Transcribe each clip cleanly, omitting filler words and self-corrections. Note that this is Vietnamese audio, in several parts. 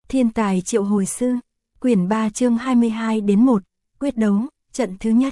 Thiên tài triệu hồi sư, quyển 3 chương 22 đến 1, quyết đấu, trận thứ nhất.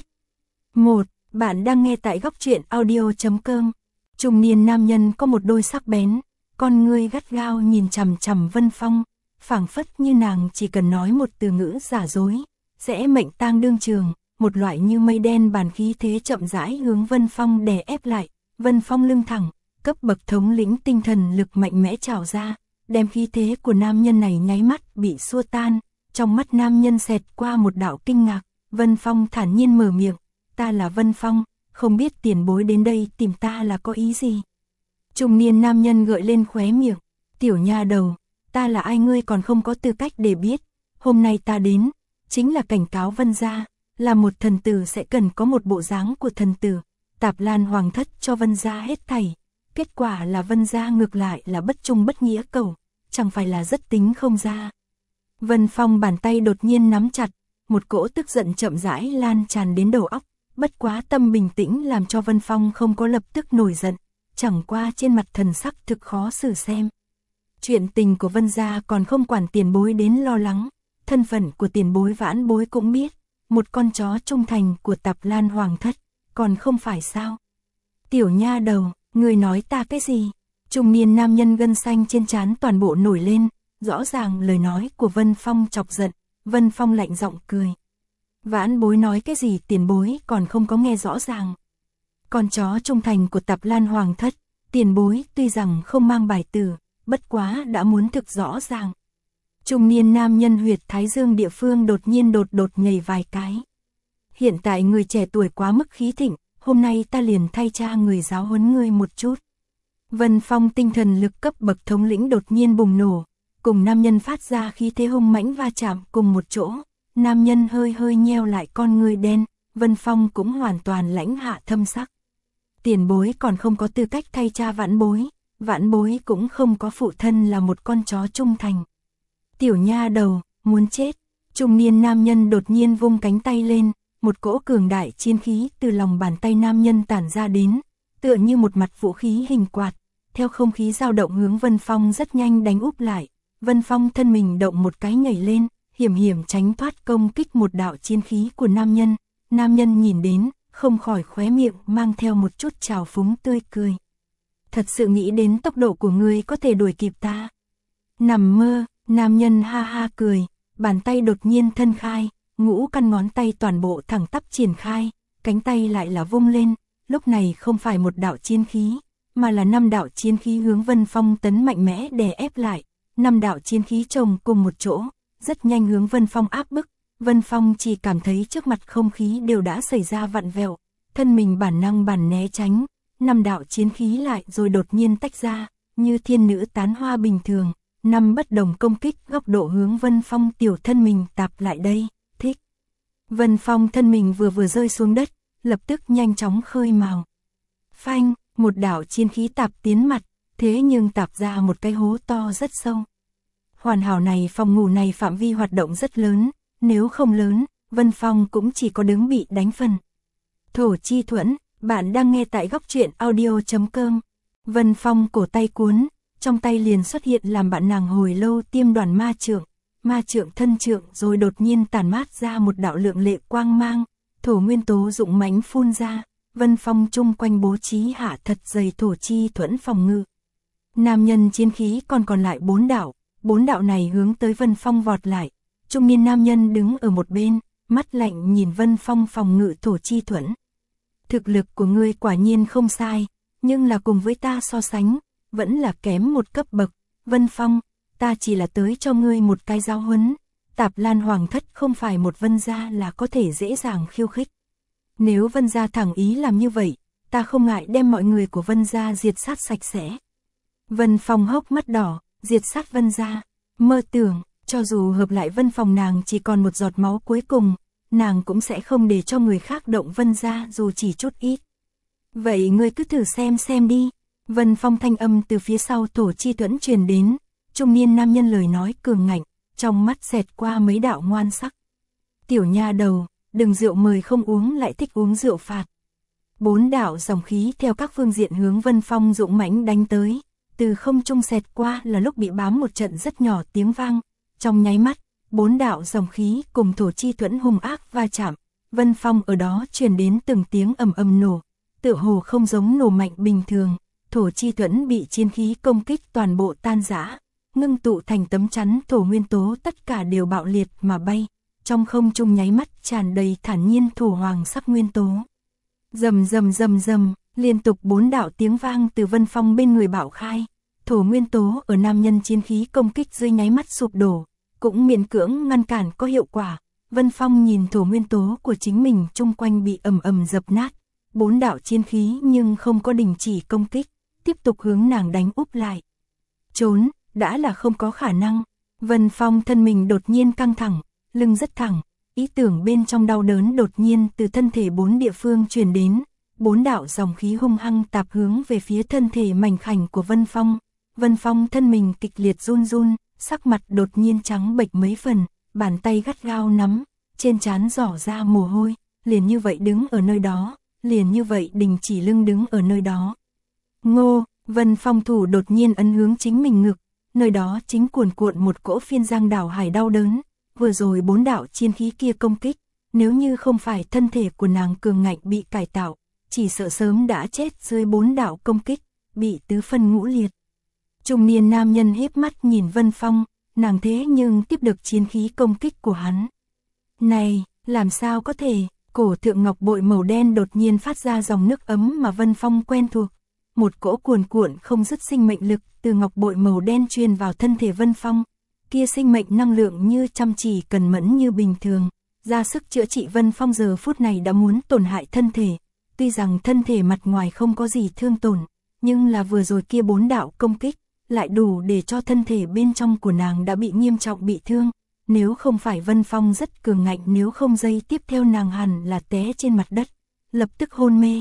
1. Bạn đang nghe tại góc truyện audio.com. Trung niên nam nhân có một đôi sắc bén, con ngươi gắt gao nhìn chằm chằm Vân Phong, phảng phất như nàng chỉ cần nói một từ ngữ giả dối, sẽ mệnh tang đương trường, một loại như mây đen bàn khí thế chậm rãi hướng Vân Phong đè ép lại. Vân Phong lưng thẳng, cấp bậc thống lĩnh tinh thần lực mạnh mẽ trào ra, đem khí thế của nam nhân này nháy mắt bị xua tan. Trong mắt nam nhân xẹt qua một đạo kinh ngạc, Vân Phong thản nhiên mở miệng, ta là Vân Phong, không biết tiền bối đến đây tìm ta là có ý gì. Trung niên nam nhân gợi lên khóe miệng, tiểu nha đầu, ta là ai ngươi còn không có tư cách để biết, hôm nay ta đến, chính là cảnh cáo Vân gia, là một thần tử sẽ cần có một bộ dáng của thần tử, Tạp Lan hoàng thất cho Vân gia hết thảy, kết quả là Vân gia ngược lại là bất trung bất nghĩa cầu, chẳng phải là rất tính không ra. Vân Phong bàn tay đột nhiên nắm chặt, một cỗ tức giận chậm rãi lan tràn đến đầu óc, bất quá tâm bình tĩnh làm cho Vân Phong không có lập tức nổi giận, chẳng qua trên mặt thần sắc thực khó xử xem. Chuyện tình của Vân gia còn không quản tiền bối đến lo lắng, thân phận của tiền bối vãn bối cũng biết, một con chó trung thành của Tạp Lan hoàng thất, còn không phải sao. Tiểu nha đầu, người nói ta cái gì? Trung niên nam nhân gân xanh trên trán toàn bộ nổi lên, rõ ràng lời nói của Vân Phong chọc giận, Vân Phong lạnh giọng cười. Vãn bối nói cái gì tiền bối còn không có nghe rõ ràng. Con chó trung thành của Tạp Lan hoàng thất, tiền bối tuy rằng không mang bài tử, bất quá đã muốn thực rõ ràng. Trung niên nam nhân huyệt thái dương địa phương đột nhiên đột nhảy vài cái. Hiện tại người trẻ tuổi quá mức khí thịnh, hôm nay ta liền thay cha người giáo huấn ngươi một chút. Vân Phong tinh thần lực cấp bậc thống lĩnh đột nhiên bùng nổ, cùng nam nhân phát ra khí thế hung mãnh va chạm cùng một chỗ. Nam nhân hơi nheo lại con ngươi đen, Vân Phong cũng hoàn toàn lãnh hạ thâm sắc. Tiền bối còn không có tư cách thay cha vãn bối cũng không có phụ thân là một con chó trung thành. Tiểu nha đầu, muốn chết. Trung niên nam nhân đột nhiên vung cánh tay lên, một cỗ cường đại chiến khí từ lòng bàn tay nam nhân tản ra đến, tựa như một mặt vũ khí hình quạt, theo không khí dao động hướng Vân Phong rất nhanh đánh úp lại. Vân Phong thân mình động một cái nhảy lên, hiểm tránh thoát công kích một đạo chiến khí của nam nhân. Nam nhân nhìn đến, không khỏi khóe miệng mang theo một chút trào phúng tươi cười. Thật sự nghĩ đến tốc độ của ngươi có thể đuổi kịp ta. Nằm mơ, nam nhân ha ha cười, bàn tay đột nhiên thân khai, ngũ căn ngón tay toàn bộ thẳng tắp triển khai, cánh tay lại là vung lên, lúc này không phải một đạo chiến khí, mà là 5 đạo chiến khí hướng Vân Phong tấn mạnh mẽ đè ép lại. 5 đạo chiến khí chồng cùng một chỗ, rất nhanh hướng Vân Phong áp bức. Vân Phong chỉ cảm thấy trước mặt không khí đều đã xảy ra vặn vẹo, thân mình bản năng né tránh, 5 đạo chiến khí lại rồi đột nhiên tách ra, như thiên nữ tán hoa bình thường, 5 bất đồng công kích góc độ hướng Vân Phong tiểu thân mình tạp lại đây, thích. Vân Phong thân mình vừa rơi xuống đất, lập tức nhanh chóng khơi mào. Phanh, một đạo chiến khí tạp tiến mặt, thế nhưng tạp ra một cái hố to rất sâu. Hoàn hảo này phòng ngủ này phạm vi hoạt động rất lớn, nếu không lớn, Vân Phong cũng chỉ có đứng bị đánh phần. Thổ chi thuẫn, bạn đang nghe tại góc truyện audio.com. Vân Phong cổ tay cuốn, trong tay liền xuất hiện làm bạn nàng hồi lâu tiêm đoàn ma trượng thân trượng rồi đột nhiên tản mát ra một đạo lượng lệ quang mang, thổ nguyên tố dụng mãnh phun ra, Vân Phong chung quanh bố trí hạ thật dày thổ chi thuẫn phòng ngự. Nam nhân chiến khí còn lại 4 đạo này hướng tới Vân Phong vọt lại. Trung niên nam nhân đứng ở một bên, mắt lạnh nhìn Vân Phong phòng ngự thổ chi thuẫn. Thực lực của ngươi quả nhiên không sai, nhưng là cùng với ta so sánh, vẫn là kém một cấp bậc. Vân Phong, ta chỉ là tới cho ngươi một cái giáo huấn, Tạp Lan hoàng thất không phải một Vân gia là có thể dễ dàng khiêu khích. Nếu Vân gia thẳng ý làm như vậy, ta không ngại đem mọi người của Vân gia diệt sát sạch sẽ. Vân Phong hốc mắt đỏ, diệt sát Vân gia, mơ tưởng, cho dù hợp lại Vân Phong nàng chỉ còn một giọt máu cuối cùng, nàng cũng sẽ không để cho người khác động Vân gia dù chỉ chút ít. Vậy ngươi cứ thử xem đi. Vân Phong thanh âm từ phía sau thổ chi thuẫn truyền đến, trung niên nam nhân lời nói cường ngạnh, trong mắt xẹt qua mấy đạo ngoan sắc. Tiểu nha đầu, đừng rượu mời không uống lại thích uống rượu phạt. 4 đạo dòng khí theo các phương diện hướng Vân Phong dũng mãnh đánh tới, từ không trung xẹt qua là lúc bị bám một trận rất nhỏ tiếng vang, Trong nháy mắt, 4 đạo dòng khí cùng thổ chi thuẫn hung ác va chạm, Vân Phong ở đó truyền đến từng tiếng ầm ầm nổ, tựa hồ không giống nổ mạnh bình thường, thổ chi thuẫn bị chiến khí công kích toàn bộ tan rã, ngưng tụ thành tấm chắn thổ nguyên tố tất cả đều bạo liệt mà bay, trong không trung nháy mắt tràn đầy thản nhiên thổ hoàng sắc nguyên tố. Rầm rầm rầm rầm, liên tục 4 đạo tiếng vang từ Vân Phong bên người bạo khai, thổ nguyên tố ở nam nhân chiến khí công kích dưới nháy mắt sụp đổ, cũng miễn cưỡng ngăn cản có hiệu quả. Vân Phong nhìn thổ nguyên tố của chính mình chung quanh bị ầm ầm dập nát, 4 đạo chiến khí nhưng không có đình chỉ công kích, tiếp tục hướng nàng đánh úp lại. Trốn, đã là không có khả năng. Vân Phong thân mình đột nhiên căng thẳng, lưng rất thẳng, ý tưởng bên trong đau đớn đột nhiên từ thân thể 4 địa phương truyền đến, 4 đạo dòng khí hung hăng tạp hướng về phía thân thể mảnh khảnh của Vân Phong. Vân Phong thân mình kịch liệt run run, sắc mặt đột nhiên trắng bệch mấy phần, bàn tay gắt gao nắm, trên trán rỏ ra mồ hôi, liền như vậy đứng ở nơi đó, liền như vậy đình chỉ lưng đứng ở nơi đó. Ngô, Vân Phong thủ đột nhiên ấn hướng chính mình ngực, nơi đó chính cuồn cuộn một cỗ phiên giang đảo hải đau đớn, vừa rồi 4 đạo chiến khí kia công kích, nếu như không phải thân thể của nàng cường ngạnh bị cải tạo, chỉ sợ sớm đã chết dưới 4 đạo công kích, bị tứ phân ngũ liệt. Trung niên nam nhân híp mắt nhìn Vân Phong, nàng thế nhưng tiếp được chiến khí công kích của hắn. Này, làm sao có thể, cổ thượng ngọc bội màu đen đột nhiên phát ra dòng nước ấm mà Vân Phong quen thuộc. Một cỗ cuồn cuộn không dứt sinh mệnh lực từ ngọc bội màu đen truyền vào thân thể Vân Phong. Kia sinh mệnh năng lượng như chăm chỉ cần mẫn như bình thường, ra sức chữa trị Vân Phong giờ phút này đã muốn tổn hại thân thể. Tuy rằng thân thể mặt ngoài không có gì thương tổn, nhưng là vừa rồi kia 4 đạo công kích, lại đủ để cho thân thể bên trong của nàng đã bị nghiêm trọng bị thương. Nếu không phải Vân Phong rất cường ngạnh, nếu không giây tiếp theo nàng hẳn là té trên mặt đất, lập tức hôn mê.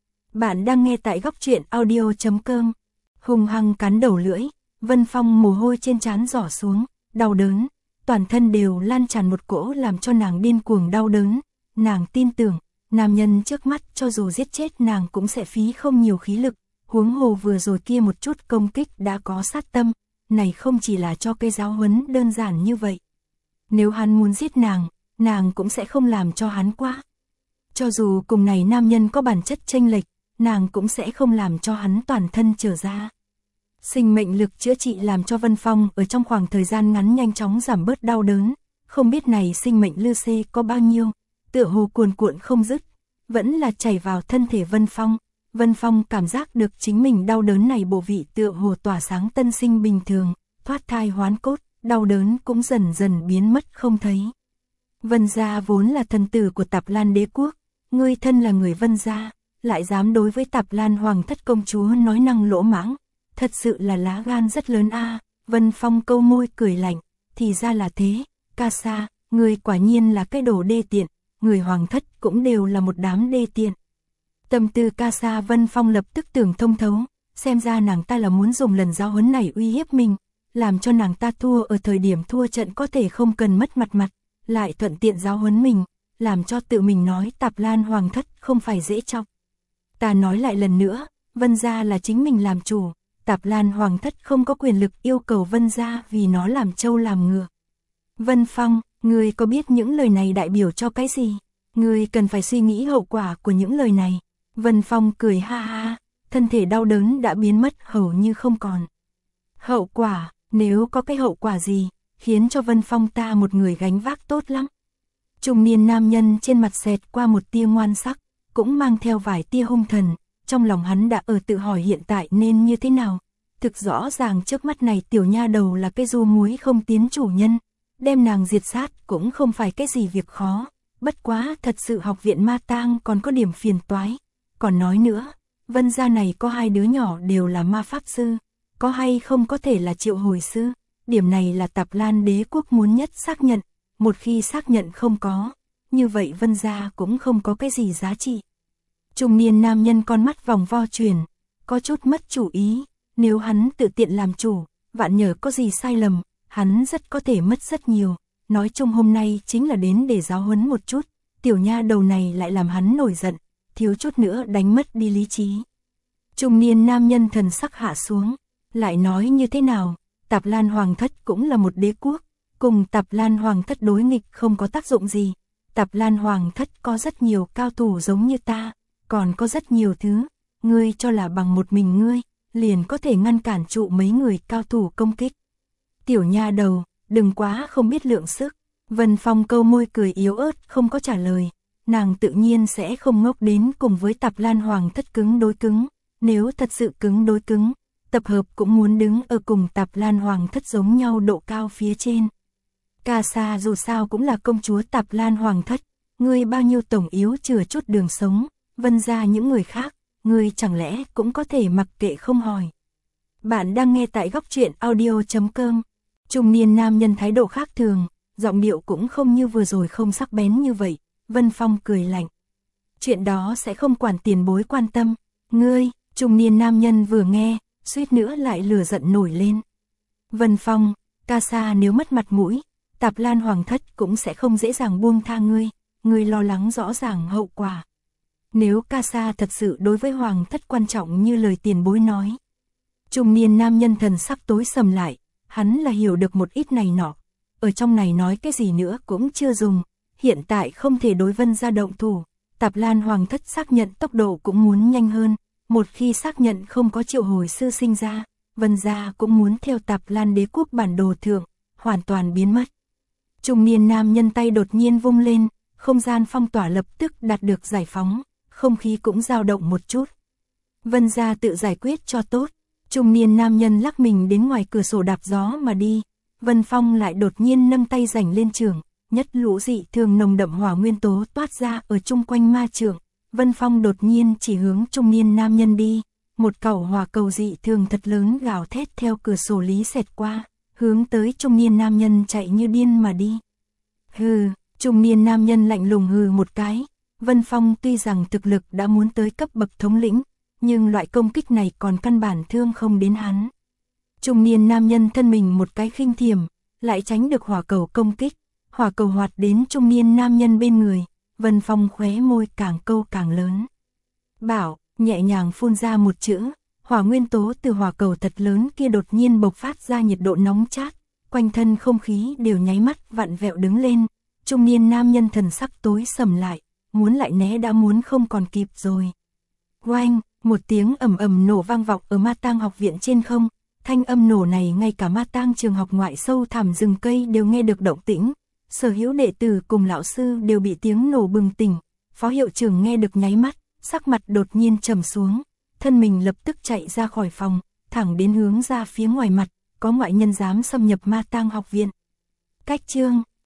Bạn đang nghe tại góc truyện audio.com. Hung hăng cắn đầu lưỡi, Vân Phong mồ hôi trên trán rỏ xuống, đau đớn, toàn thân đều lan tràn một cỗ làm cho nàng điên cuồng đau đớn. Nàng tin tưởng, nam nhân trước mắt cho dù giết chết nàng cũng sẽ phí không nhiều khí lực, huống hồ vừa rồi kia một chút công kích đã có sát tâm, này không chỉ là cho cái giáo huấn đơn giản như vậy. Nếu hắn muốn giết nàng cũng sẽ không làm cho hắn qua. Cho dù cùng này nam nhân có bản chất chênh lệch, nàng cũng sẽ không làm cho hắn toàn thân trở ra. Sinh mệnh lực chữa trị làm cho Vân Phong ở trong khoảng thời gian ngắn nhanh chóng giảm bớt đau đớn, không biết này sinh mệnh lư xê có bao nhiêu, tựa hồ cuồn cuộn không dứt, vẫn là chảy vào thân thể Vân Phong. Vân Phong cảm giác được chính mình đau đớn này bộ vị tựa hồ tỏa sáng tân sinh bình thường, thoát thai hoán cốt, đau đớn cũng dần dần biến mất không thấy. Vân gia vốn là thần tử của Tạp Lan đế quốc, ngươi thân là người Vân gia, lại dám đối với Tạp Lan hoàng thất công chúa nói năng lỗ mãng, thật sự là lá gan rất lớn a. Vân Phong câu môi cười lạnh, thì ra là thế, ca sa, ngươi quả nhiên là cái đồ đê tiện, người hoàng thất cũng đều là một đám đê tiện. Tâm tư ca sa Vân Phong lập tức tưởng thông thấu, xem ra nàng ta là muốn dùng lần giáo huấn này uy hiếp mình, làm cho nàng ta thua ở thời điểm thua trận có thể không cần mất mặt, lại thuận tiện giáo huấn mình, làm cho tự mình nói Tạp Lan hoàng thất không phải dễ chọc. Ta nói lại lần nữa, Vân gia là chính mình làm chủ, Tạp Lan hoàng thất không có quyền lực yêu cầu Vân gia vì nó làm trâu làm ngựa. Vân Phong, ngươi có biết những lời này đại biểu cho cái gì? Ngươi cần phải suy nghĩ hậu quả của những lời này. Vân Phong cười ha ha, thân thể đau đớn đã biến mất hầu như không còn. Hậu quả, nếu có cái hậu quả gì, khiến cho Vân Phong ta một người gánh vác tốt lắm. Trung niên nam nhân trên mặt xẹt qua một tia ngoan sắc, cũng mang theo vài tia hung thần, trong lòng hắn đã ở tự hỏi hiện tại nên như thế nào. Thực rõ ràng trước mắt này tiểu nha đầu là cái du muối không tiến chủ nhân, đem nàng diệt sát cũng không phải cái gì việc khó, bất quá thật sự học viện ma tang còn có điểm phiền toái. Còn nói nữa, Vân gia này có 2 đứa nhỏ đều là ma pháp sư, có hay không có thể là triệu hồi sư, điểm này là Tạp Lan đế quốc muốn nhất xác nhận, một khi xác nhận không có, như vậy Vân gia cũng không có cái gì giá trị. Trung niên nam nhân con mắt vòng vo chuyển, có chút mất chủ ý, nếu hắn tự tiện làm chủ, vạn nhờ có gì sai lầm, hắn rất có thể mất rất nhiều, nói chung hôm nay chính là đến để giáo huấn một chút, tiểu nha đầu này lại làm hắn nổi giận, thiếu chút nữa đánh mất đi lý trí. Trung niên nam nhân thần sắc hạ xuống, lại nói như thế nào, Tạp Lan hoàng thất cũng là một đế quốc, cùng Tạp Lan Hoàng thất đối nghịch không có tác dụng gì. Tạp Lan Hoàng thất có rất nhiều cao thủ giống như ta, còn có rất nhiều thứ, ngươi cho là bằng một mình ngươi, liền có thể ngăn cản trụ mấy người cao thủ công kích. Tiểu nha đầu, đừng quá không biết lượng sức. Vân Phong câu môi cười yếu ớt không có trả lời, nàng tự nhiên sẽ không ngốc đến cùng với Tạp Lan Hoàng thất cứng đối cứng, nếu thật sự cứng đối cứng, tập hợp cũng muốn đứng ở cùng Tạp Lan Hoàng thất giống nhau độ cao phía trên. Ca Sa dù sao cũng là công chúa Tạp Lan Hoàng thất, ngươi bao nhiêu tổng yếu chừa chút đường sống, Vân gia những người khác, ngươi chẳng lẽ cũng có thể mặc kệ không hỏi. Bạn đang nghe tại góc truyện audio.com. Trung niên nam nhân thái độ khác thường, giọng điệu cũng không như vừa rồi không sắc bén như vậy. Vân Phong cười lạnh. Chuyện đó sẽ không quản tiền bối quan tâm. Ngươi, trung niên nam nhân vừa nghe, suýt nữa lại lửa giận nổi lên. Vân Phong, Ca Sa nếu mất mặt mũi, Tạp Lan Hoàng thất cũng sẽ không dễ dàng buông tha ngươi. Ngươi lo lắng rõ ràng hậu quả. Nếu Ca Sa thật sự đối với Hoàng thất quan trọng như lời tiền bối nói. Trung niên nam nhân thần sắc tối sầm lại, hắn là hiểu được một ít này nọ. Ở trong này nói cái gì nữa cũng chưa dùng, hiện tại không thể đối Vân gia động thủ. Tạp Lan Hoàng thất xác nhận tốc độ cũng muốn nhanh hơn, một khi xác nhận không có triệu hồi sư sinh ra, Vân gia cũng muốn theo Tạp Lan đế quốc bản đồ thượng, hoàn toàn biến mất. Trung niên nam nhân tay đột nhiên vung lên, không gian phong tỏa lập tức đạt được giải phóng, không khí cũng dao động một chút. Vân gia tự giải quyết cho tốt. Trung niên nam nhân lắc mình đến ngoài cửa sổ đạp gió mà đi. Vân Phong lại đột nhiên nâng tay giành lên trường, nhất lũ dị thường nồng đậm hỏa nguyên tố toát ra ở chung quanh ma trường. Vân Phong đột nhiên chỉ hướng trung niên nam nhân đi, một cầu hỏa cầu dị thường thật lớn gào thét theo cửa sổ lý xẹt qua, hướng tới trung niên nam nhân chạy như điên mà đi. Hừ, trung niên nam nhân lạnh lùng hừ một cái. Vân Phong tuy rằng thực lực đã muốn tới cấp bậc thống lĩnh, nhưng loại công kích này còn căn bản thương không đến hắn. Trung niên nam nhân thân mình một cái khinh thiểm, lại tránh được hỏa cầu công kích, hỏa cầu hoạt đến trung niên nam nhân bên người, Vân Phong khóe môi càng câu càng lớn. Bảo, nhẹ nhàng phun ra một chữ, hỏa nguyên tố từ hỏa cầu thật lớn kia đột nhiên bộc phát ra nhiệt độ nóng chát, quanh thân không khí đều nháy mắt vặn vẹo đứng lên, trung niên nam nhân thần sắc tối sầm lại, muốn lại né đã muốn không còn kịp rồi. Oanh! Một tiếng ầm ầm nổ vang vọng ở Ma Tang học viện trên không, thanh âm nổ này ngay cả Ma Tang trường học ngoại sâu thẳm rừng cây đều nghe được động tĩnh, sở hữu đệ tử cùng lão sư đều bị tiếng nổ bừng tỉnh, phó hiệu trưởng nghe được nháy mắt, sắc mặt đột nhiên trầm xuống, thân mình lập tức chạy ra khỏi phòng, thẳng đến hướng ra phía ngoài mặt, có ngoại nhân dám xâm nhập Ma Tang học viện. Cách chương